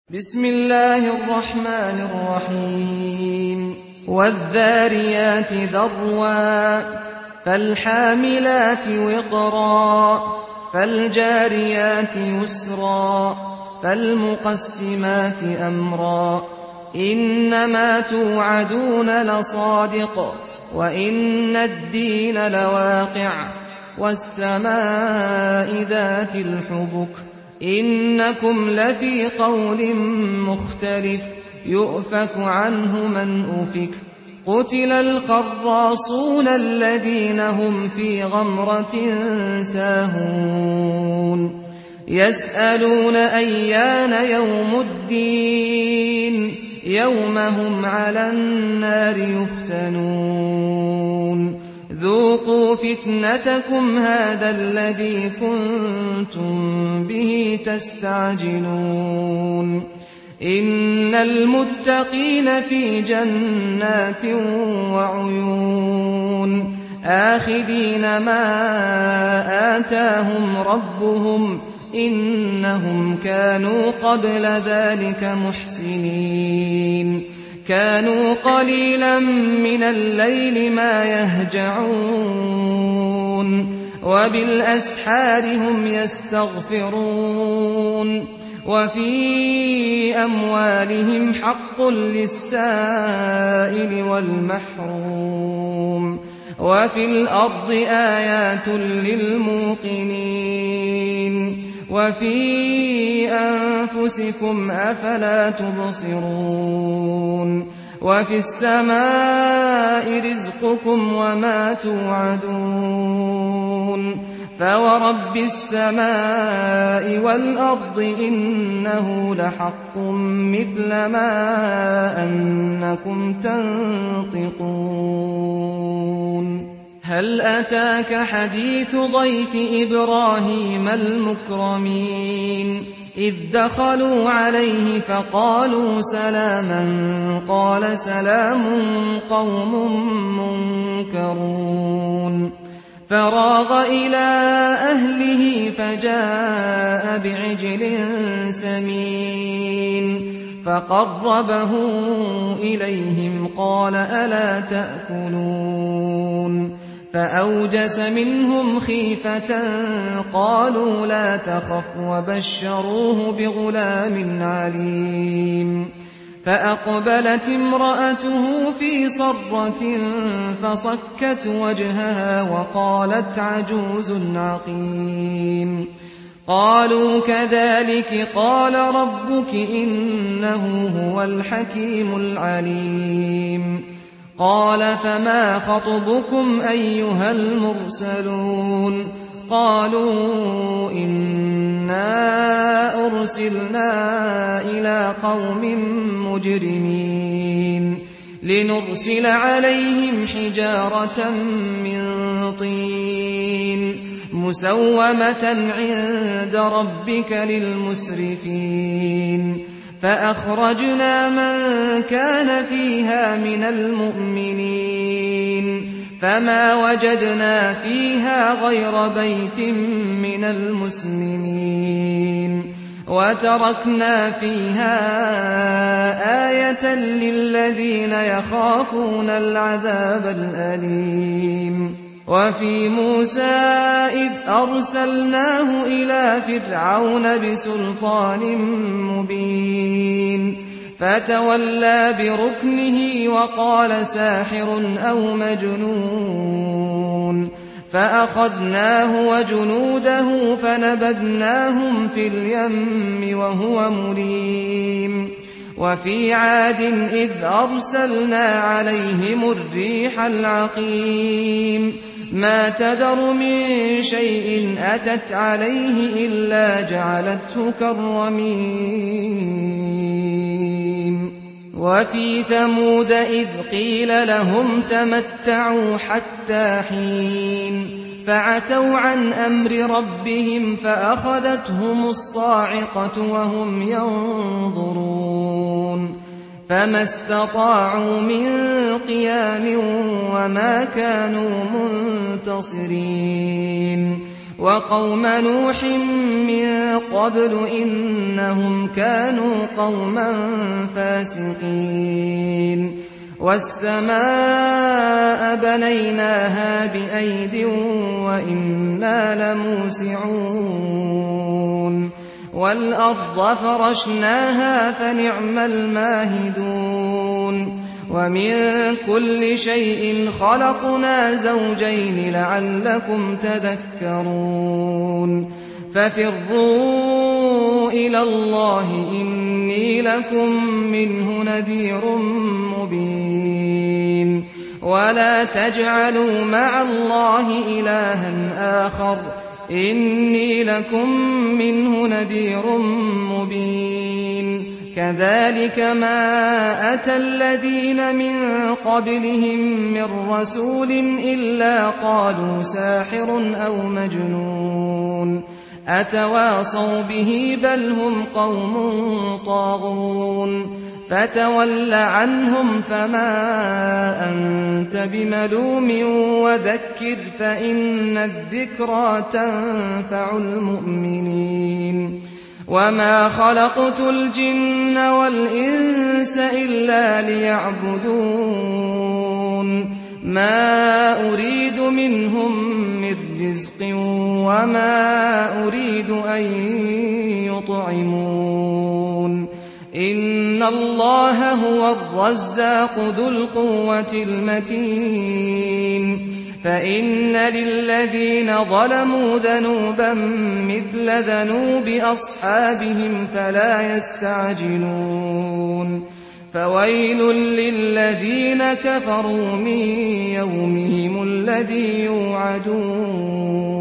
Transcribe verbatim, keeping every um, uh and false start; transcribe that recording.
بسم الله الرحمن الرحيم والذاريات ذروا فالحاملات وقرا فالجاريات يسرا فالمقسمات أمرا إنما توعدون لصادق وإن الدين لواقع والسماء ذات الحبك إنكم لفي قول مختلف يؤفك عنه من أفك قتل الخراصون الذين هم في غمرة ساهون يسألون أيان يوم الدين يوم هم على النار يفتنون ذوقوا فتنتكم هذا الذي كنتم به تستعجلون إن المتقين في جنات وعيون آخذين ما آتاهم ربهم إنهم كانوا قبل ذلك محسنين كانوا قليلا من الليل ما يهجعون وبالأسحار هم يستغفرون وفي أموالهم حق للسائل والمحروم وفي الأرض آيات للموقنين وفي أنفسكم أفلا تبصرون وفي السماء رزقكم وما توعدون فورب السماء والأرض إنه لحق مثل ما أنكم تنطقون هل أتاك حديث ضيف إبراهيم المكرمين إذ دخلوا عليه فقالوا سلاما قال سلام قوم منكرون فراغ إلى أهله فجاء بعجل سمين فقربه إليهم قال ألا تأكلون فأوجس منهم خيفة قالوا لا تخف وبشروه بغلام عليم فأقبلت امرأته في صرة فصكت وجهها وقالت عجوز عقيم قالوا كذلك قال ربك إنه هو الحكيم العليم قال فما خطبكم أيها المرسلون قالوا إنا أرسلنا إلى قوم مجرمين لنرسل عليهم حجارة من طين مسومة عند ربك للمسرفين فأخرجنا من كان فيها من المؤمنين فما وجدنا فيها غير بيت من المسلمين وتركنا فيها آية للذين يخافون العذاب الأليم وفي موسى إذ أرسلناه إلى فرعون بسلطان مبين فتولى بركنه وقال ساحر أو مجنون فأخذناه وجنوده فنبذناهم في اليم وهو مليم وفي عاد إذ أرسلنا عليهم الريح العقيم ما تذر من شيء أتت عليه إلا جعلته كالرميم وفي ثمود إذ قيل لهم تمتعوا حتى حين فعتوا عن أمر ربهم فأخذتهم الصاعقة وهم ينظرون فما استطاعوا من قيام وما كانوا منتصرين وقوم نوح من قبل إنهم كانوا قوما فاسقين والسماء بنيناها بأيد وإنا لموسعون والأرض فرشناها فنعم الماهدون ومن كل شيء خلقنا زوجين لعلكم تذكرون ففروا إلى الله إني لكم منه نذير مبين ولا تجعلوا مع الله إلها آخر إني لكم منه نذير مبين كذلك ما أتى الذين من قبلهم من رسول إلا قالوا ساحر أو مجنون أتواصوا به بل هم قوم طاغون فتول عنهم فما أنت بملوم وذكر فإن الذكرى تنفع المؤمنين وما خلقت الجن والإنس إلا ليعبدون ما أريد منهم من رزق وما أريد أن يطعمون إن الله هو الرزاق ذو القوة المتين فإن للذين ظلموا ذنوبا مثل ذنوب أصحابهم فلا يستعجلون فويل للذين كفروا من يومهم الذي يوعدون